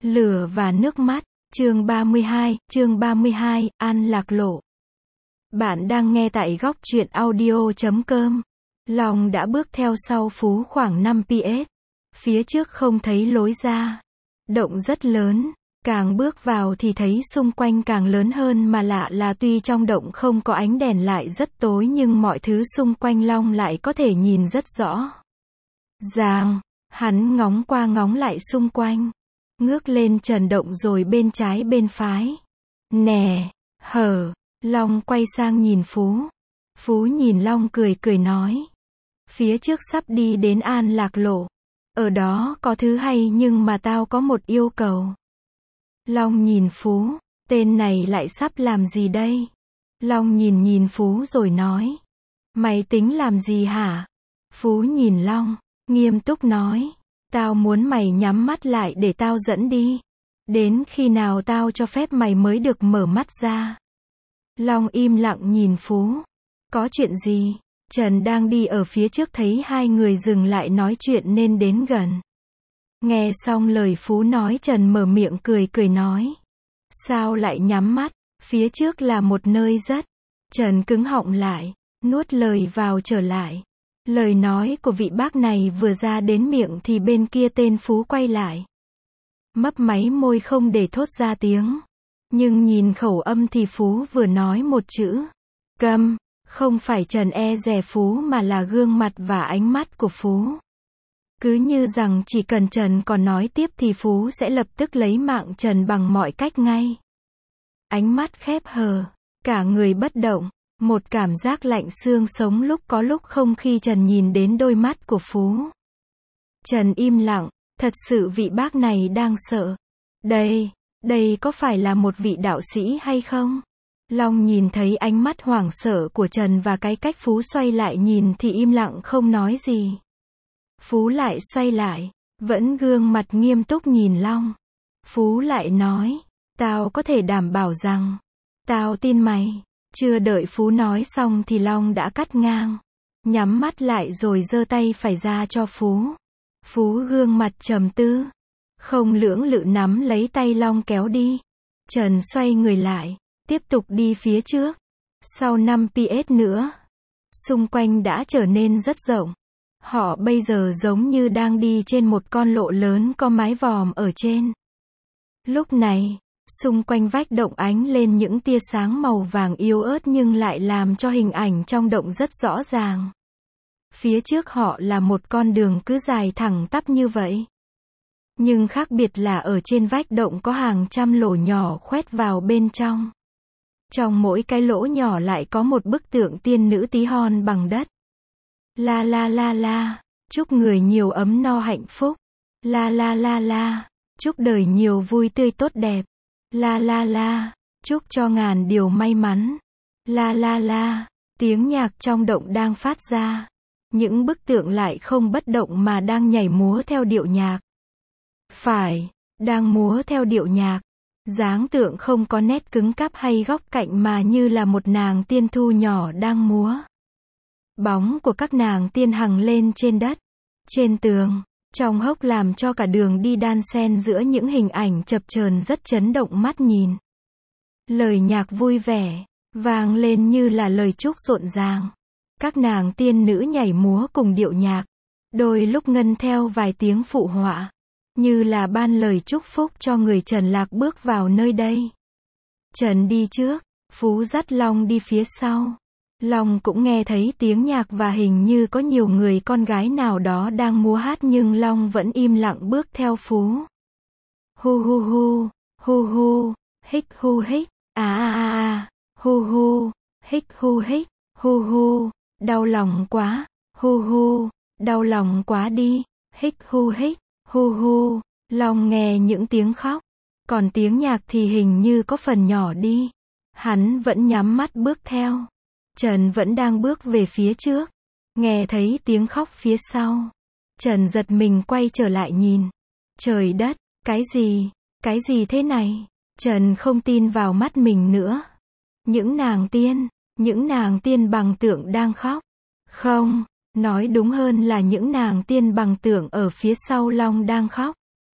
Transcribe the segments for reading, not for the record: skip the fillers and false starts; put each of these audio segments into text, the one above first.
Lửa và nước mắt, chương 32, An Lạc Lộ. Bạn đang nghe tại góc truyện audio.com. Long đã bước theo sau Phú khoảng 5 PS. Phía trước không thấy lối ra. Động rất lớn, càng bước vào thì thấy xung quanh càng lớn hơn, mà lạ là tuy trong động không có ánh đèn lại rất tối nhưng mọi thứ xung quanh Long lại có thể nhìn rất rõ ràng. Hắn ngóng qua ngóng lại xung quanh, ngước lên trần động rồi bên trái bên phải. Nè, hở, Long quay sang nhìn Phú. Phú nhìn Long cười cười nói. Phía trước sắp đi đến An Lạc Lộ. Ở đó có thứ hay nhưng mà tao có một yêu cầu. Long nhìn Phú, tên này lại sắp làm gì đây? Long nhìn Phú rồi nói. Mày tính làm gì hả? Phú nhìn Long, nghiêm túc nói. Tao muốn mày nhắm mắt lại để tao dẫn đi. Đến khi nào tao cho phép mày mới được mở mắt ra. Long im lặng nhìn Phú. Có chuyện gì? Trần đang đi ở phía trước thấy hai người dừng lại nói chuyện nên đến gần. Nghe xong lời Phú nói, Trần mở miệng cười cười nói. Sao lại nhắm mắt? Phía trước là một nơi rất... Trần cứng họng lại, nuốt lời vào trở lại. Lời nói của vị bác này vừa ra đến miệng thì bên kia tên Phú quay lại. Mấp máy môi không để thốt ra tiếng. Nhưng nhìn khẩu âm thì Phú vừa nói một chữ. Câm. Không phải Trần e dè Phú mà là gương mặt và ánh mắt của Phú. Cứ như rằng chỉ cần Trần còn nói tiếp thì Phú sẽ lập tức lấy mạng Trần bằng mọi cách ngay. Ánh mắt khép hờ, cả người bất động, một cảm giác lạnh xương sống lúc có lúc không khi Trần nhìn đến đôi mắt của Phú. Trần im lặng, thật sự vị bác này đang sợ. Đây có phải là một vị đạo sĩ hay không? Long nhìn thấy ánh mắt hoảng sợ của Trần và cái cách Phú xoay lại nhìn thì im lặng không nói gì. Phú lại xoay lại, vẫn gương mặt nghiêm túc nhìn Long. Phú lại nói, tao có thể đảm bảo rằng, tao tin mày. Chưa đợi Phú nói xong thì Long đã cắt ngang. Nhắm mắt lại rồi giơ tay phải ra cho Phú. Phú gương mặt trầm tư, không lưỡng lự nắm lấy tay Long kéo đi. Trần xoay người lại, tiếp tục đi phía trước. Sau 5 PS nữa, xung quanh đã trở nên rất rộng. Họ bây giờ giống như đang đi trên một con lộ lớn có mái vòm ở trên. Lúc này, xung quanh vách động ánh lên những tia sáng màu vàng yếu ớt nhưng lại làm cho hình ảnh trong động rất rõ ràng. Phía trước họ là một con đường cứ dài thẳng tắp như vậy. Nhưng khác biệt là ở trên vách động có hàng trăm lỗ nhỏ khoét vào bên trong. Trong mỗi cái lỗ nhỏ lại có một bức tượng tiên nữ tí hon bằng đất. La la la la, chúc người nhiều ấm no hạnh phúc. La la la la, chúc đời nhiều vui tươi tốt đẹp. La la la, chúc cho ngàn điều may mắn. La la la, tiếng nhạc trong động đang phát ra. Những bức tượng lại không bất động mà đang nhảy múa theo điệu nhạc. Phải, đang múa theo điệu nhạc. Dáng tượng không có nét cứng cáp hay góc cạnh mà như là một nàng tiên thu nhỏ đang múa. Bóng của các nàng tiên hằng lên trên đất, trên tường, trong hốc làm cho cả đường đi đan xen giữa những hình ảnh chập chờn rất chấn động mắt nhìn. Lời nhạc vui vẻ, vang lên như là lời chúc rộn ràng. Các nàng tiên nữ nhảy múa cùng điệu nhạc, đôi lúc ngân theo vài tiếng phụ họa. Như là ban lời chúc phúc cho người Trần lạc bước vào nơi đây. Trần đi trước, Phú dắt Long đi phía sau. Long cũng nghe thấy tiếng nhạc và hình như có nhiều người con gái nào đó đang múa hát nhưng Long vẫn im lặng bước theo Phú. Hu hu hu, hu hu, hích hu hích, hu, hích hu hích, hu, đau lòng quá, hu, đau lòng quá đi, hích hu hích. Hu, Long nghe những tiếng khóc. Còn tiếng nhạc thì hình như có phần nhỏ đi. Hắn vẫn nhắm mắt bước theo. Trần vẫn đang bước về phía trước. Nghe thấy tiếng khóc phía sau. Trần giật mình quay trở lại nhìn. Trời đất, cái gì thế này? Trần không tin vào mắt mình nữa. Những nàng tiên bằng tượng đang khóc. Không. Nói đúng hơn là những nàng tiên bằng tượng ở phía sau Long đang khóc.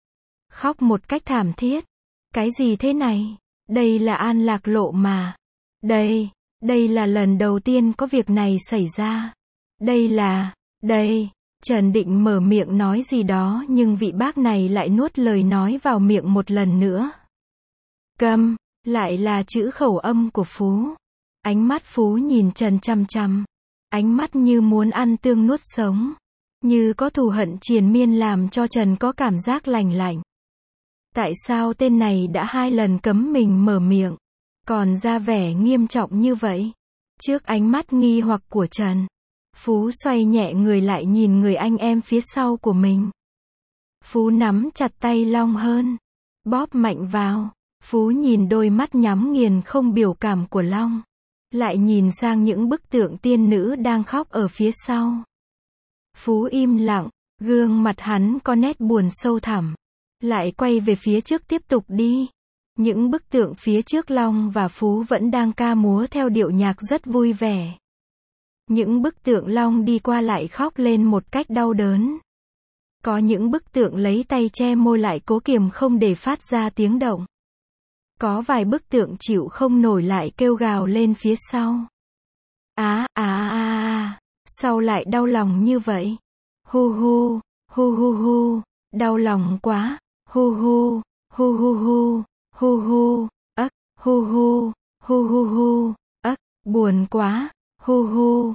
khóc một cách thảm thiết. Cái gì thế này? Đây là An Lạc Lộ mà. Đây là lần đầu tiên có việc này xảy ra. Đây. Trần định mở miệng nói gì đó nhưng vị bác này lại nuốt lời nói vào miệng một lần nữa. Câm, lại là chữ khẩu âm của Phú. Ánh mắt Phú nhìn Trần chằm chằm. Ánh mắt như muốn ăn tương nuốt sống. Như có thù hận triền miên làm cho Trần có cảm giác lành lạnh. Tại sao tên này đã 2 lần cấm mình mở miệng, còn ra vẻ nghiêm trọng như vậy? Trước ánh mắt nghi hoặc của Trần, Phú xoay nhẹ người lại nhìn người anh em phía sau của mình. Phú nắm chặt tay Long hơn, bóp mạnh vào. Phú nhìn đôi mắt nhắm nghiền không biểu cảm của Long, lại nhìn sang những bức tượng tiên nữ đang khóc ở phía sau. Phú im lặng, gương mặt hắn có nét buồn sâu thẳm. Lại quay về phía trước tiếp tục đi. Những bức tượng phía trước Long và Phú vẫn đang ca múa theo điệu nhạc rất vui vẻ. Những bức tượng Long đi qua lại khóc lên một cách đau đớn. Có những bức tượng lấy tay che môi lại cố kiềm không để phát ra tiếng động. Có vài bức tượng chịu không nổi lại kêu gào lên phía sau. Sao lại đau lòng như vậy? Hu, đau lòng quá. Hu, buồn quá. Hu,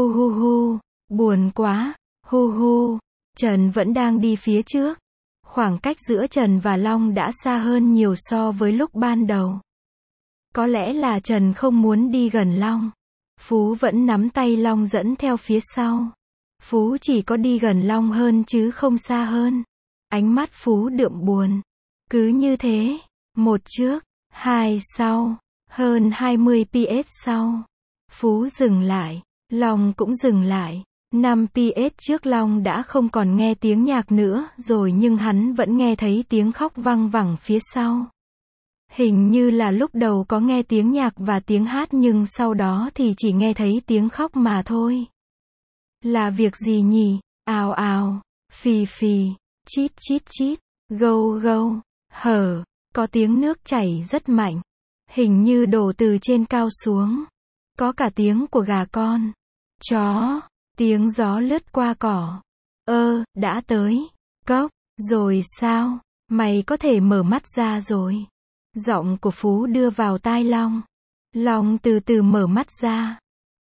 buồn quá. Hu. Trần vẫn đang đi phía trước. Khoảng cách giữa Trần và Long đã xa hơn nhiều so với lúc ban đầu. Có lẽ là Trần không muốn đi gần Long. Phú vẫn nắm tay Long dẫn theo phía sau. Phú chỉ có đi gần Long hơn chứ không xa hơn. Ánh mắt Phú đượm buồn. Cứ như thế, 1 trước, 2 sau, hơn 20 PS sau. Phú dừng lại, Long cũng dừng lại. 5 PS trước Long đã không còn nghe tiếng nhạc nữa rồi nhưng hắn vẫn nghe thấy tiếng khóc văng vẳng phía sau. Hình như là lúc đầu có nghe tiếng nhạc và tiếng hát nhưng sau đó thì chỉ nghe thấy tiếng khóc mà thôi. Là việc gì nhỉ? Ào, phì, chít, gâu, hở, có tiếng nước chảy rất mạnh. Hình như đổ từ trên cao xuống. Có cả tiếng của gà con, chó, tiếng gió lướt qua cỏ. Đã tới. Cốc, rồi sao? Mày có thể mở mắt ra rồi. Giọng của Phú đưa vào tai Long. Long từ từ mở mắt ra.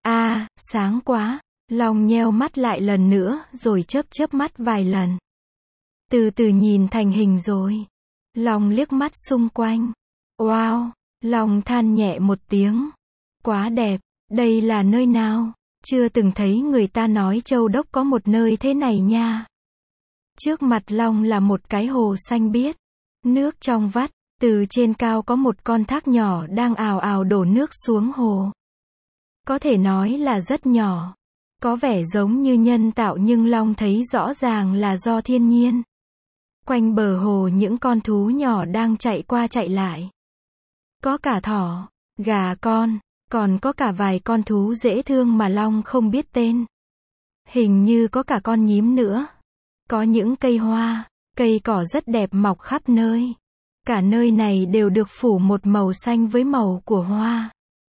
Sáng quá. Long nheo mắt lại lần nữa rồi chớp mắt vài lần. Từ từ nhìn thành hình rồi. Long liếc mắt xung quanh. Wow, Long than nhẹ một tiếng. Quá đẹp, đây là nơi nào? Chưa từng thấy người ta nói Châu Đốc có một nơi thế này nha. Trước mặt Long là một cái hồ xanh biếc. Nước trong vắt, từ trên cao có một con thác nhỏ đang ào ào đổ nước xuống hồ. Có thể nói là rất nhỏ. Có vẻ giống như nhân tạo nhưng Long thấy rõ ràng là do thiên nhiên. Quanh bờ hồ những con thú nhỏ đang chạy qua chạy lại. Có cả thỏ, gà con, còn có cả vài con thú dễ thương mà Long không biết tên. Hình như có cả con nhím nữa. Có những cây hoa, cây cỏ rất đẹp mọc khắp nơi. Cả nơi này đều được phủ một màu xanh với màu của hoa.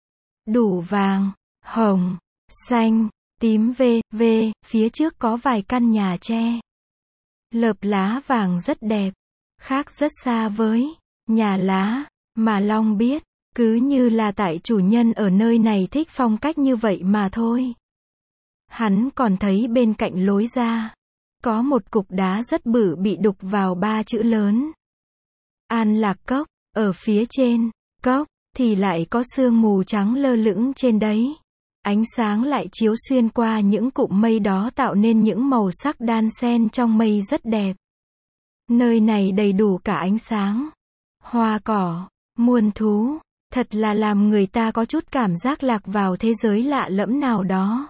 Đủ vàng, hồng, xanh, tím phía trước có vài căn nhà tre. Lợp lá vàng rất đẹp, khác rất xa với nhà lá mà Long biết, cứ như là tại chủ nhân ở nơi này thích phong cách như vậy mà thôi. Hắn còn thấy bên cạnh lối ra, có một cục đá rất bự bị đục vào 3 chữ lớn. An Lạc Cốc, ở phía trên, cốc, thì lại có sương mù trắng lơ lửng trên đấy. Ánh sáng lại chiếu xuyên qua những cụm mây đó tạo nên những màu sắc đan xen trong mây rất đẹp. Nơi này đầy đủ cả ánh sáng, hoa cỏ, muôn thú, thật là làm người ta có chút cảm giác lạc vào thế giới lạ lẫm nào đó.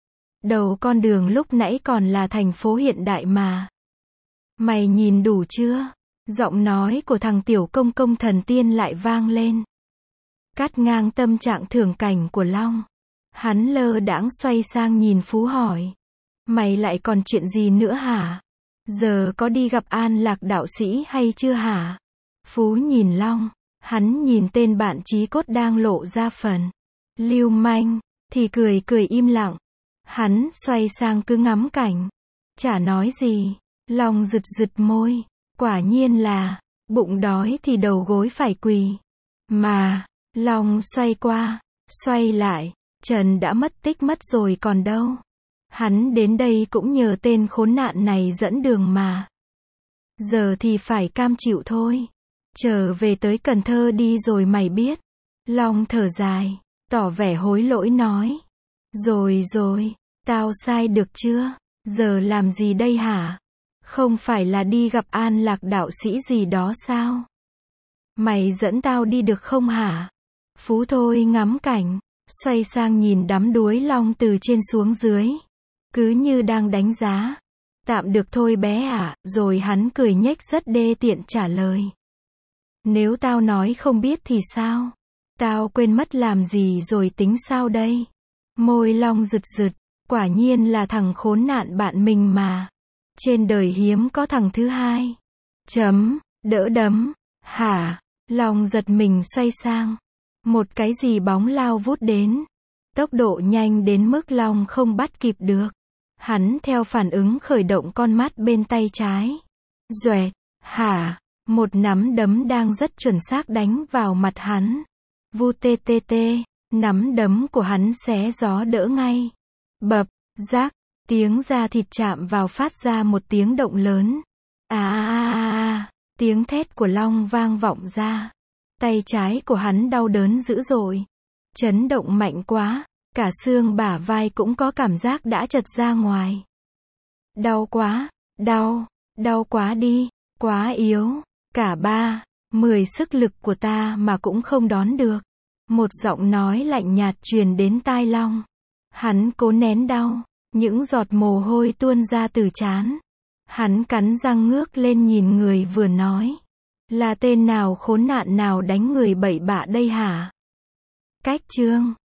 Đầu con đường lúc nãy còn là thành phố hiện đại mà. Mày nhìn đủ chưa? Giọng nói của thằng tiểu công công thần tiên lại vang lên. Cắt ngang tâm trạng thưởng cảnh của Long. Hắn lơ đãng xoay sang nhìn Phú hỏi. Mày lại còn chuyện gì nữa hả? Giờ có đi gặp An Lạc đạo sĩ hay chưa hả? Phú nhìn Long, hắn nhìn tên bạn chí cốt đang lộ ra phần lưu manh, thì cười cười im lặng. Hắn xoay sang cứ ngắm cảnh, chả nói gì. Long giật giật môi, quả nhiên là, bụng đói thì đầu gối phải quỳ. Mà, Long xoay qua, xoay lại, Trần đã mất tích mất rồi còn đâu. Hắn đến đây cũng nhờ tên khốn nạn này dẫn đường mà. Giờ thì phải cam chịu thôi. Trở về tới Cần Thơ đi rồi mày biết. Long thở dài, tỏ vẻ hối lỗi nói. Rồi rồi, tao sai được chưa? Giờ làm gì đây hả? Không phải là đi gặp An Lạc đạo sĩ gì đó sao? Mày dẫn tao đi được không hả? Phú thôi ngắm cảnh, xoay sang nhìn đắm đuối Long từ trên xuống dưới. Cứ như đang đánh giá. Tạm được thôi bé ạ, rồi hắn cười nhếch rất đê tiện trả lời. Nếu tao nói không biết thì sao? Tao quên mất làm gì rồi tính sao đây? Môi Long rực rực, quả nhiên là thằng khốn nạn bạn mình mà. Trên đời hiếm có thằng thứ hai. Đỡ đấm. Hả? Long giật mình xoay sang. Một cái gì bóng lao vút đến. Tốc độ nhanh đến mức Long không bắt kịp được. Hắn theo phản ứng khởi động con mắt bên tay trái. Doẹt. Hả? Một nắm đấm đang rất chuẩn xác đánh vào mặt hắn. Vu tê tê tê. Nắm đấm của hắn xé gió đỡ ngay. Bập. Rác. Tiếng da thịt chạm vào phát ra một tiếng động lớn. Tiếng thét của Long vang vọng ra. Tay trái của hắn đau đớn dữ dội. Chấn động mạnh quá, cả xương bả vai cũng có cảm giác đã trật ra ngoài. Đau quá, đau quá đi, quá yếu. Cả 10 sức lực của ta mà cũng không đón được. Một giọng nói lạnh nhạt truyền đến tai Long. Hắn cố nén đau. Những giọt mồ hôi tuôn ra từ trán. Hắn cắn răng ngước lên nhìn người vừa nói. Là tên nào khốn nạn nào đánh người bậy bạ đây hả? Cách chương